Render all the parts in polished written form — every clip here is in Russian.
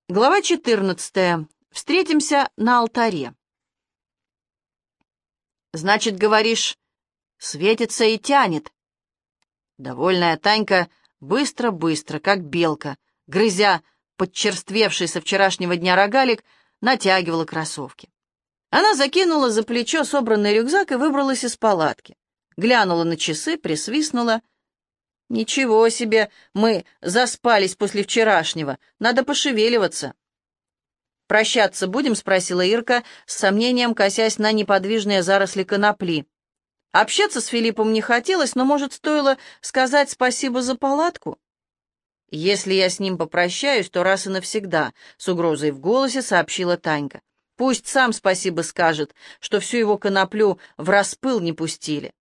Глава 14. Встретимся на алтаре. Значит, говоришь, светится и тянет. Довольная Танька быстро-быстро, как белка, грызя подчерствевший со вчерашнего дня рогалик, натягивала кроссовки. Она закинула за плечо собранный рюкзак и выбралась из палатки. Глянула на часы, присвистнула. «Ничего себе, мы заспались после вчерашнего, надо пошевеливаться». «Прощаться будем?» — спросила Ирка, с сомнением косясь на неподвижные заросли конопли. Общаться с Филиппом не хотелось, но, может, стоило сказать спасибо за палатку? «Если я с ним попрощаюсь, то раз и навсегда», — с угрозой в голосе сообщила Танька. «Пусть сам спасибо скажет, что всю его коноплю в распыл не пустили».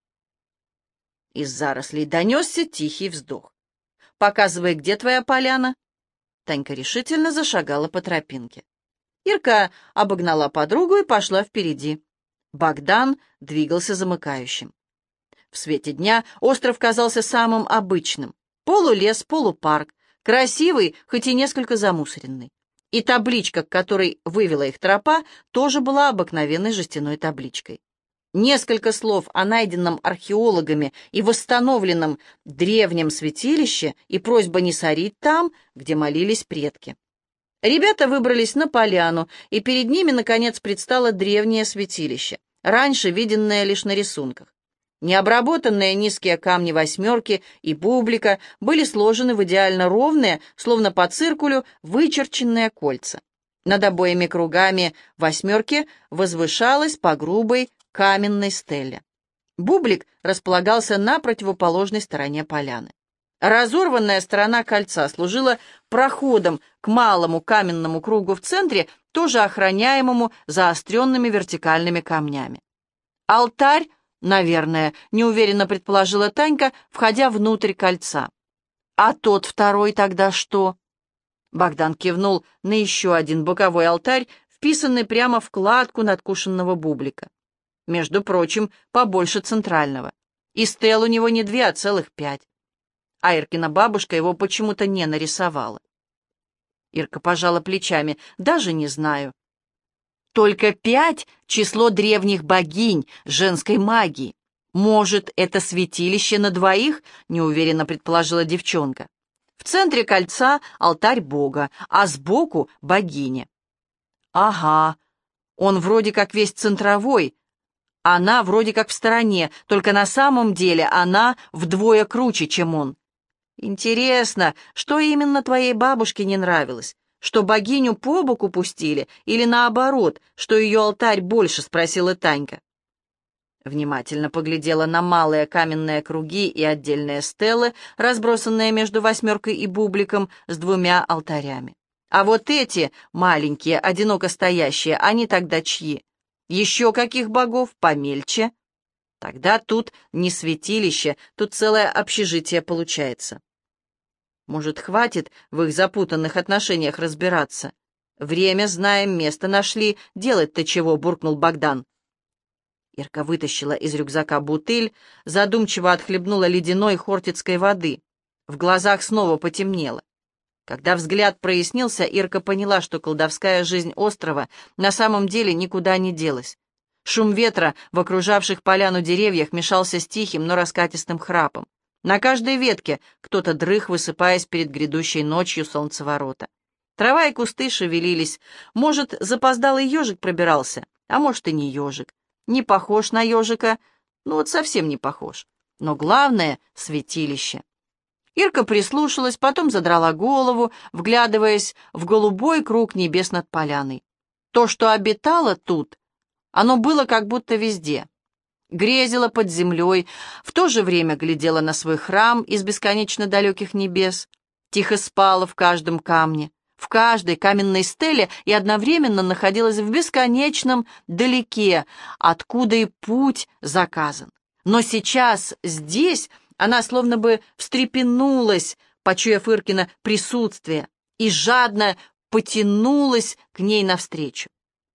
Из зарослей донесся тихий вздох. «Показывай, где твоя поляна?» Танька решительно зашагала по тропинке. Ирка обогнала подругу и пошла впереди. Богдан двигался замыкающим. В свете дня остров казался самым обычным. Полулес, полупарк, красивый, хоть и несколько замусоренный. И табличка, к которой вывела их тропа, тоже была обыкновенной жестяной табличкой. Несколько слов о найденном археологами и восстановленном древнем святилище и просьба не сорить там, где молились предки. Ребята выбрались на поляну, и перед ними, наконец, предстало древнее святилище, раньше виденное лишь на рисунках. Необработанные низкие камни восьмерки и бублика были сложены в идеально ровные, словно по циркулю, вычерченные кольца. Над обоими кругами восьмерки возвышалась по грубой каменной стеле. Бублик располагался на противоположной стороне поляны. Разорванная сторона кольца служила проходом к малому каменному кругу в центре, тоже охраняемому заостренными вертикальными камнями. «Алтарь, наверное», — неуверенно предположила Танька, входя внутрь кольца. «А тот второй тогда что?» Богдан кивнул на еще один боковой алтарь, вписанный прямо в кладку надкушенного бублика. Между прочим, побольше центрального. И стел у него не 2, а целых 5. А Иркина бабушка его почему-то не нарисовала. Ирка пожала плечами. Даже не знаю. Только 5 — число древних богинь женской магии. Может, это святилище на 2, неуверенно предположила девчонка. В центре кольца алтарь бога, а сбоку — богиня. Ага, он вроде как весь центровой, она вроде как в стороне, только на самом деле она вдвое круче, чем он. Интересно, что именно твоей бабушке не нравилось? Что богиню по боку пустили или наоборот, что ее алтарь больше, спросила Танька. Внимательно поглядела на малые каменные круги и отдельные стелы, разбросанные между восьмеркой и бубликом с 2 алтарями. А вот эти, маленькие, одиноко стоящие, они тогда чьи? Еще каких богов помельче? Тогда тут не святилище, тут целое общежитие получается. Может, хватит в их запутанных отношениях разбираться? Время знаем, место нашли, делать-то чего, буркнул Богдан. Ирка вытащила из рюкзака бутыль, задумчиво отхлебнула ледяной хортицкой воды. В глазах снова потемнело. Когда взгляд прояснился, Ирка поняла, что колдовская жизнь острова на самом деле никуда не делась. Шум ветра в окружавших поляну деревьях мешался с тихим, но раскатистым храпом. На каждой ветке кто-то дрых, высыпаясь перед грядущей ночью солнцеворота. Трава и кусты шевелились. Может, запоздалый ежик пробирался, а может и не ежик. Не похож на ежика, ну вот совсем не похож. Но главное — святилище. Ирка прислушалась, потом задрала голову, вглядываясь в голубой круг небес над поляной. То, что обитало тут, оно было как будто везде. Грезило под землей, в то же время глядело на свой храм из бесконечно далеких небес, тихо спало в каждом камне, в каждой каменной стеле и одновременно находилось в бесконечном далеке, откуда и путь заказан. Но сейчас здесь она словно бы встрепенулась, почуяв Иркино присутствие, и жадно потянулась к ней навстречу.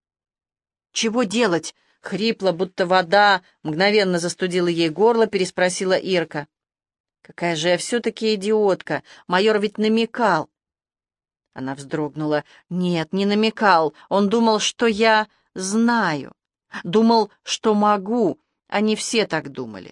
«Чего делать?» — хрипло, будто вода мгновенно застудила ей горло, переспросила Ирка. «Какая же я все-таки идиотка! Майор ведь намекал!» Она вздрогнула. Нет, не намекал. Он думал, что я знаю. Думал, что могу. Они все так думали.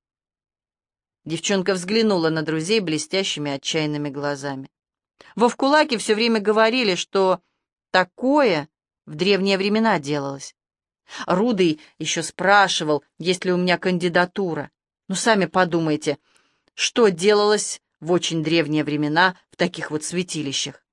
Девчонка взглянула на друзей блестящими отчаянными глазами. Во Вкулаке все время говорили, что такое в древние времена делалось. Рудый еще спрашивал, есть ли у меня кандидатура. Ну, сами подумайте, что делалось в очень древние времена в таких вот святилищах.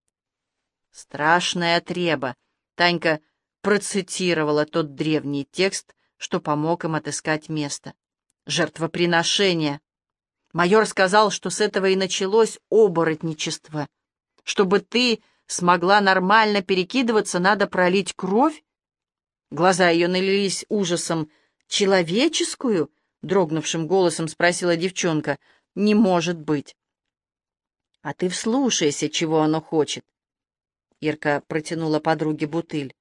«Страшная треба», — Танька процитировала тот древний текст, что помог им отыскать место. «Жертвоприношение». Майор сказал, что с этого и началось оборотничество. Чтобы ты смогла нормально перекидываться, надо пролить кровь? Глаза ее налились ужасом. «Человеческую?» — дрогнувшим голосом спросила девчонка. «Не может быть». «А ты вслушайся, чего оно хочет». Ирка протянула подруге бутыль.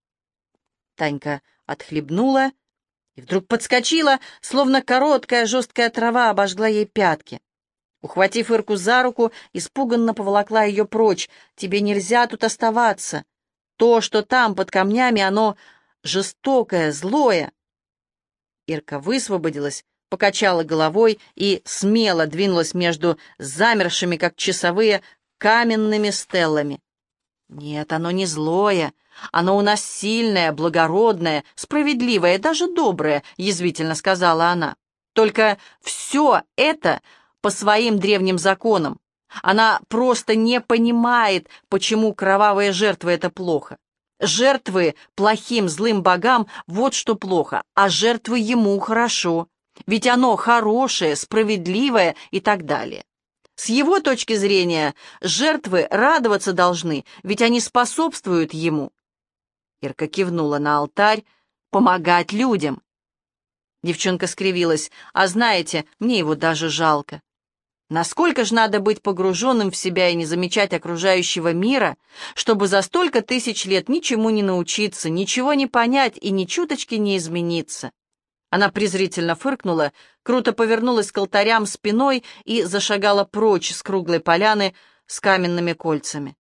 Танька отхлебнула и вдруг подскочила, словно короткая жесткая трава обожгла ей пятки. Ухватив Ирку за руку, испуганно поволокла ее прочь. «Тебе нельзя тут оставаться. То, что там под камнями, оно жестокое, злое». Ирка высвободилась, покачала головой и смело двинулась между замершими, как часовые, каменными стеллами. «Нет, оно не злое. Оно у нас сильное, благородное, справедливое, даже доброе», — язвительно сказала она. «Только все это по своим древним законам. Она просто не понимает, почему кровавые жертвы — это плохо. Жертвы плохим, злым богам — вот что плохо, а жертвы ему хорошо. Ведь оно хорошее, справедливое и так далее. С его точки зрения, жертвы радоваться должны, ведь они способствуют ему». Ирка кивнула на алтарь. «Помогать людям». Девчонка скривилась. «А знаете, мне его даже жалко. Насколько же надо быть погруженным в себя и не замечать окружающего мира, чтобы за столько тысяч лет ничему не научиться, ничего не понять и ни чуточки не измениться». Она презрительно фыркнула, круто повернулась к алтарям спиной и зашагала прочь с круглой поляны с каменными кольцами.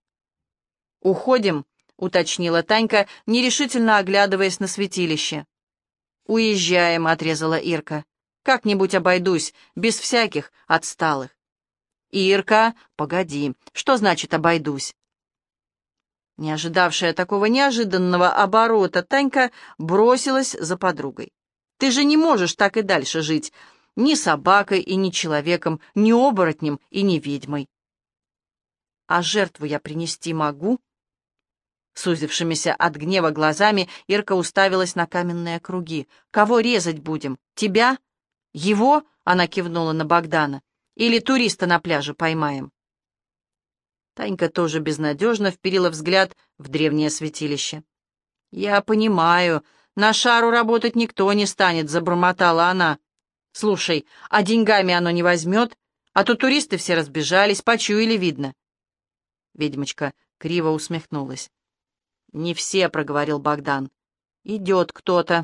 «Уходим», — уточнила Танька, нерешительно оглядываясь на святилище. «Уезжаем», — отрезала Ирка. «Как-нибудь обойдусь, без всяких отсталых». «Ирка, погоди, что значит обойдусь?» Не ожидавшая такого неожиданного оборота, Танька бросилась за подругой. «Ты же не можешь так и дальше жить, ни собакой и ни человеком, ни оборотнем и ни ведьмой». «А жертву я принести могу?» Сузившимися от гнева глазами Ирка уставилась на каменные круги. «Кого резать будем? Тебя? Его?» — она кивнула на Богдана. «Или туриста на пляже поймаем?» Танька тоже безнадежно вперила взгляд в древнее святилище. «Я понимаю, на шару работать никто не станет», — забормотала она. «Слушай, а деньгами оно не возьмет? А то туристы все разбежались, почуяли, видно». Ведьмочка криво усмехнулась. «Не все», — проговорил Богдан. «Идет кто-то».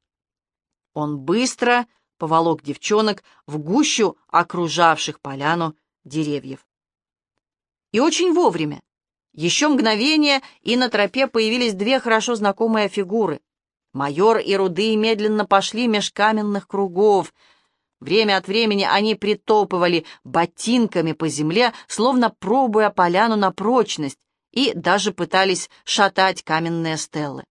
Он быстро поволок девчонок в гущу окружавших поляну деревьев. И очень вовремя. Еще мгновение, и на тропе появились две хорошо знакомые фигуры. Майор и Рудый медленно пошли меж каменных кругов. Время от времени они притопывали ботинками по земле, словно пробуя поляну на прочность, и даже пытались шатать каменные стеллы.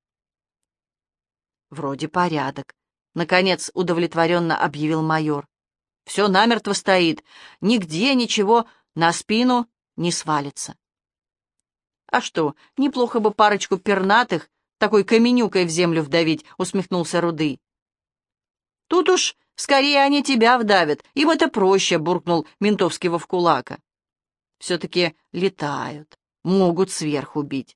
«Вроде порядок», — наконец удовлетворенно объявил майор. «Все намертво стоит, нигде ничего на спину не свалится». «А что, неплохо бы парочку пернатых такой каменюкой в землю вдавить», — усмехнулся Рудый. «Тут уж скорее они тебя вдавят, им это проще», — буркнул ментовский Вовкулака. «Все-таки летают, могут сверху бить».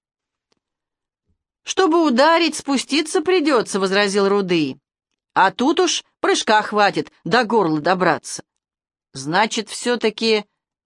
«Чтобы ударить, спуститься придется», — возразил Рудый. «А тут уж прыжка хватит, до горла добраться». «Значит, все-таки...»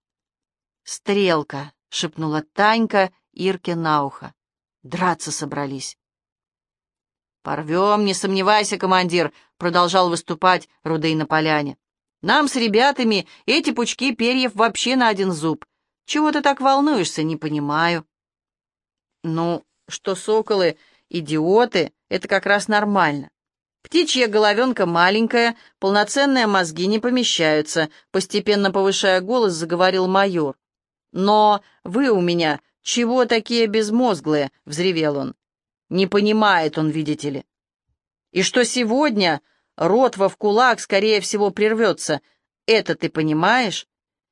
«Стрелка», — шепнула Танька Ирке на ухо. «Драться собрались». «Порвем, не сомневайся, командир», — продолжал выступать Рудый на поляне. «Нам с ребятами эти пучки перьев вообще на один зуб. Чего ты так волнуешься, не понимаю». «Ну, что соколы идиоты, это как раз нормально. Птичья головенка маленькая, полноценные мозги не помещаются», постепенно повышая голос, заговорил майор. «Но вы у меня чего такие безмозглые?» — взревел он. «Не понимает он, видите ли. И что сегодня рот в кулак, скорее всего, прервется. Это ты понимаешь?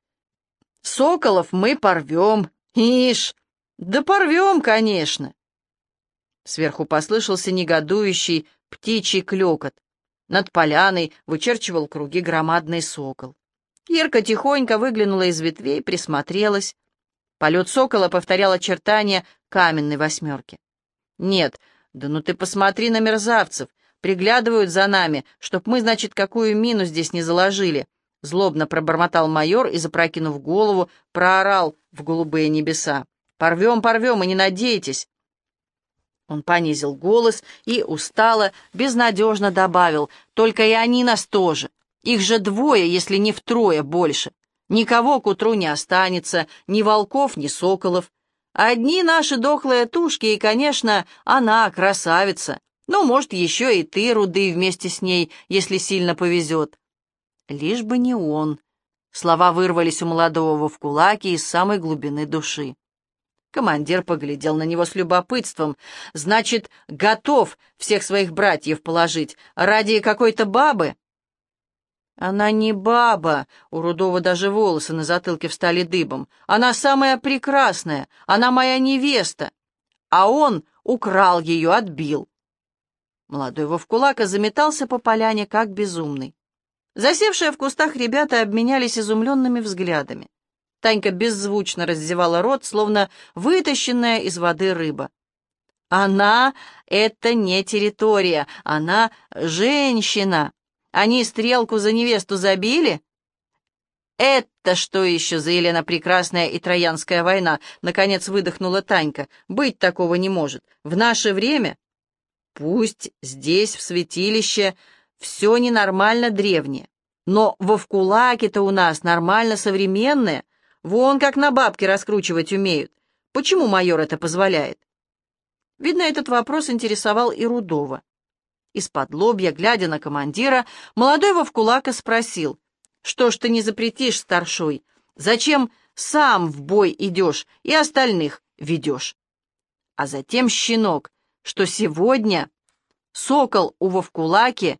Соколов мы порвем. Ишь, да порвем, конечно». Сверху послышался негодующий птичий клёкот. Над поляной вычерчивал круги громадный сокол. Ирка тихонько выглянула из ветвей, присмотрелась. Полет сокола повторял очертания каменной восьмерки. «Нет, да ну ты посмотри на мерзавцев, приглядывают за нами, чтоб мы, значит, какую мину здесь не заложили», злобно пробормотал майор и, запрокинув голову, проорал в голубые небеса. «Порвем, порвем, и не надейтесь». Он понизил голос и устало, безнадежно добавил: «Только и они нас тоже. Их же двое, если не втрое больше. Никого к утру не останется, ни волков, ни соколов. Одни наши дохлые тушки, и, конечно, она красавица. Ну, может, еще и ты, Руды, вместе с ней, если сильно повезет». Лишь бы не он. Слова вырвались у молодого в кулаки из самой глубины души. Командир поглядел на него с любопытством. «Значит, готов всех своих братьев положить ради какой-то бабы?» «Она не баба», — у Рудова даже волосы на затылке встали дыбом. «Она самая прекрасная, она моя невеста, а он украл ее, отбил». Молодой Вовкулака заметался по поляне, как безумный. Засевшие в кустах ребята обменялись изумленными взглядами. Танька беззвучно раздевала рот, словно вытащенная из воды рыба. «Она — это не территория, она — женщина. Они стрелку за невесту забили?» «Это что еще за Елена Прекрасная и Троянская война?» — наконец выдохнула Танька. «Быть такого не может. В наше время...» «Пусть здесь, в святилище, все ненормально древнее, но вовкулаки-то у нас нормально современные. Вон как на бабке раскручивать умеют. Почему майор это позволяет?» Видно, этот вопрос интересовал и Рудова. Из-под лобья, глядя на командира, молодой Вовкулака спросил: «Что ж ты не запретишь, старшой? Зачем сам в бой идешь и остальных ведешь?» А затем, щенок, что сегодня сокол у Вовкулаки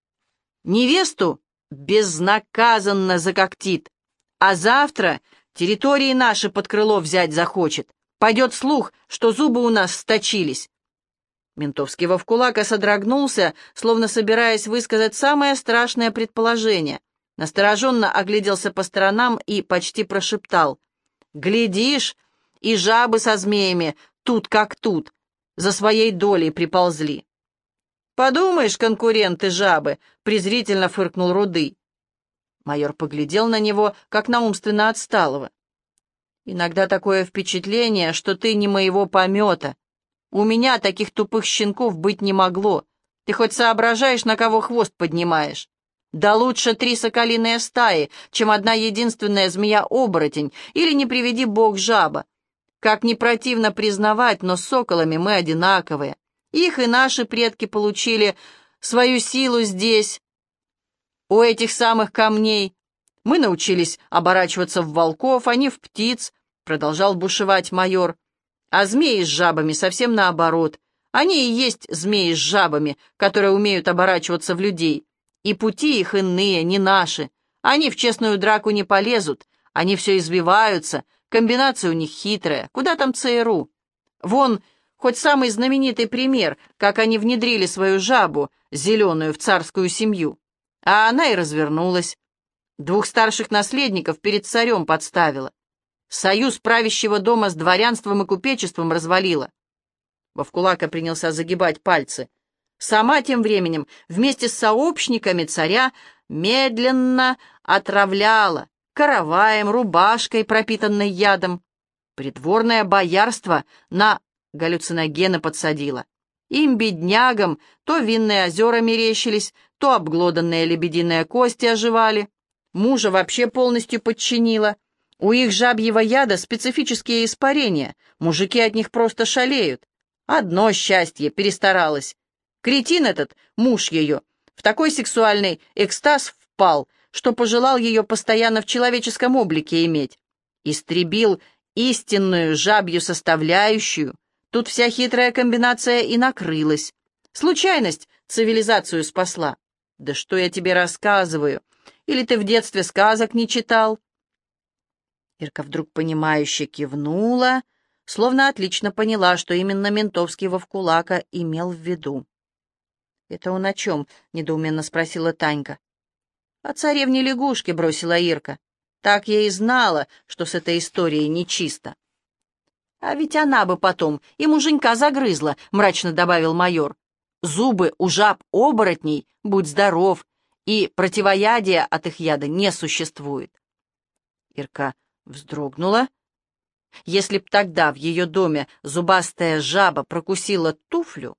невесту безнаказанно закоктит, а завтра территории наши под крыло взять захочет. Пойдет слух, что зубы у нас сточились. Ментовский Вовкулака содрогнулся, словно собираясь высказать самое страшное предположение. Настороженно огляделся по сторонам и почти прошептал: «Глядишь, и жабы со змеями тут как тут, за своей долей приползли». «Подумаешь, конкуренты жабы!» — презрительно фыркнул Рудый. Майор поглядел на него, как на умственно отсталого. «Иногда такое впечатление, что ты не моего помета. У меня таких тупых щенков быть не могло. Ты хоть соображаешь, на кого хвост поднимаешь? Да лучше 3 соколиные стаи, чем одна единственная змея-оборотень или, не приведи бог, жаба. Как ни противно признавать, но с соколами мы одинаковые. Их и наши предки получили свою силу здесь, у этих самых камней. Мы научились оборачиваться в волков, а не в птиц», — продолжал бушевать майор. «А змеи с жабами совсем наоборот. Они и есть змеи с жабами, которые умеют оборачиваться в людей. И пути их иные, не наши. Они в честную драку не полезут, они все извиваются, комбинация у них хитрая. Куда там ЦРУ? Вон, хоть самый знаменитый пример, как они внедрили свою жабу, зеленую, в царскую семью. А она и развернулась. 2 старших наследников перед царем подставила. Союз правящего дома с дворянством и купечеством развалила». Вовкулака принялся загибать пальцы. Сама тем временем вместе с сообщниками царя медленно отравляла караваем, рубашкой, пропитанной ядом. Придворное боярство на галлюциногены подсадило. Им, беднягам, то винные озера мерещились, то обглоданные лебединые кости оживали. Мужа вообще полностью подчинила. У их жабьего яда специфические испарения, мужики от них просто шалеют. Одно счастье, перестаралась. Кретин этот, муж ее, в такой сексуальный экстаз впал, что пожелал ее постоянно в человеческом облике иметь. Истребил истинную жабью составляющую. Тут вся хитрая комбинация и накрылась. Случайность цивилизацию спасла. Да что я тебе рассказываю? Или ты в детстве сказок не читал? Ирка вдруг понимающе кивнула, словно отлично поняла, что именно ментовский Вовкулака имел в виду. «Это он о чем?» — недоуменно спросила Танька. «О царевне-лягушке», — бросила Ирка. «Так я и знала, что с этой историей нечисто». «А ведь она бы потом и муженька загрызла», — мрачно добавил майор. «Зубы у жаб-оборотней, будь здоров, и противоядия от их яда не существует». Ирка вздрогнула. Если б тогда в ее доме зубастая жаба прокусила туфлю...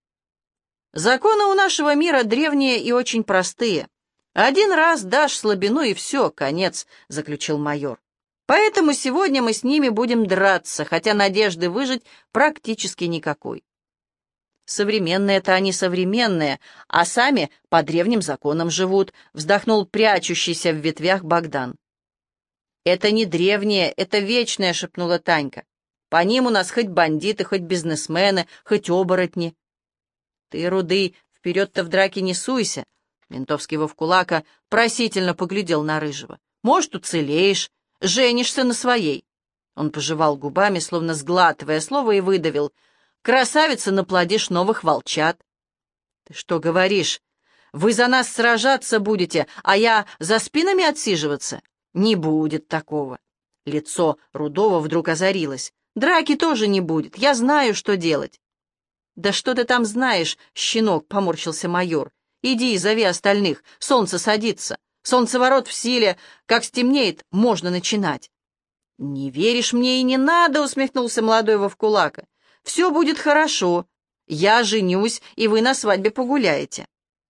Законы у нашего мира древние и очень простые. Один раз дашь слабину, и все, конец, — заключил майор. Поэтому сегодня мы с ними будем драться, хотя надежды выжить практически никакой. Современные-то они современные, а сами по древним законам живут, — вздохнул прячущийся в ветвях Богдан. «Это не древнее, это вечное», — шепнула Танька. «По ним у нас хоть бандиты, хоть бизнесмены, хоть оборотни». «Ты, Рудый, вперед-то в драке не суйся», — ментовский Вовкулака просительно поглядел на Рыжего. «Может, уцелеешь, женишься на своей». Он пожевал губами, словно сглатывая слово, и выдавил. «Красавица, наплодишь новых волчат». «Ты что говоришь? Вы за нас сражаться будете, а я за спинами отсиживаться? Не будет такого». Лицо Рудого вдруг озарилось. «Драки тоже не будет, я знаю, что делать». «Да что ты там знаешь, щенок?» — поморщился майор. «Иди и зови остальных, солнце садится, солнцеворот в силе, как стемнеет, можно начинать». «Не веришь мне и не надо», — усмехнулся молодой Вовкулака. «Все будет хорошо, я женюсь, и вы на свадьбе погуляете».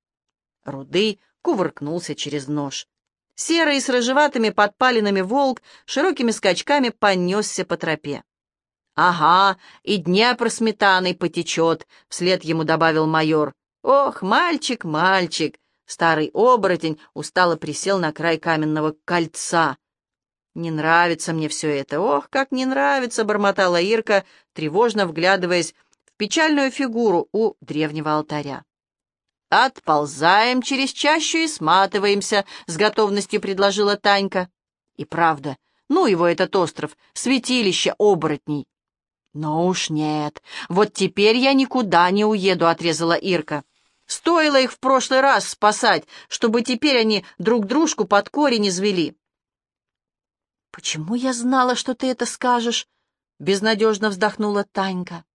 Рудый кувыркнулся через нож. Серый с рыжеватыми подпалинами волк широкими скачками понесся по тропе. «Ага, и Днепр сметаной потечет», — вслед ему добавил майор. «Ох, мальчик, мальчик!» Старый оборотень устало присел на край каменного кольца. «Не нравится мне все это, ох, как не нравится!» — бормотала Ирка, тревожно вглядываясь в печальную фигуру у древнего алтаря. «Отползаем через чащу и сматываемся», — с готовностью предложила Танька. И правда, ну его этот остров, святилище оборотней. «Но уж нет, вот теперь я никуда не уеду», — отрезала Ирка. «Стоило их в прошлый раз спасать, чтобы теперь они друг дружку под корень извели». «Почему я знала, что ты это скажешь?» — безнадежно вздохнула Танька.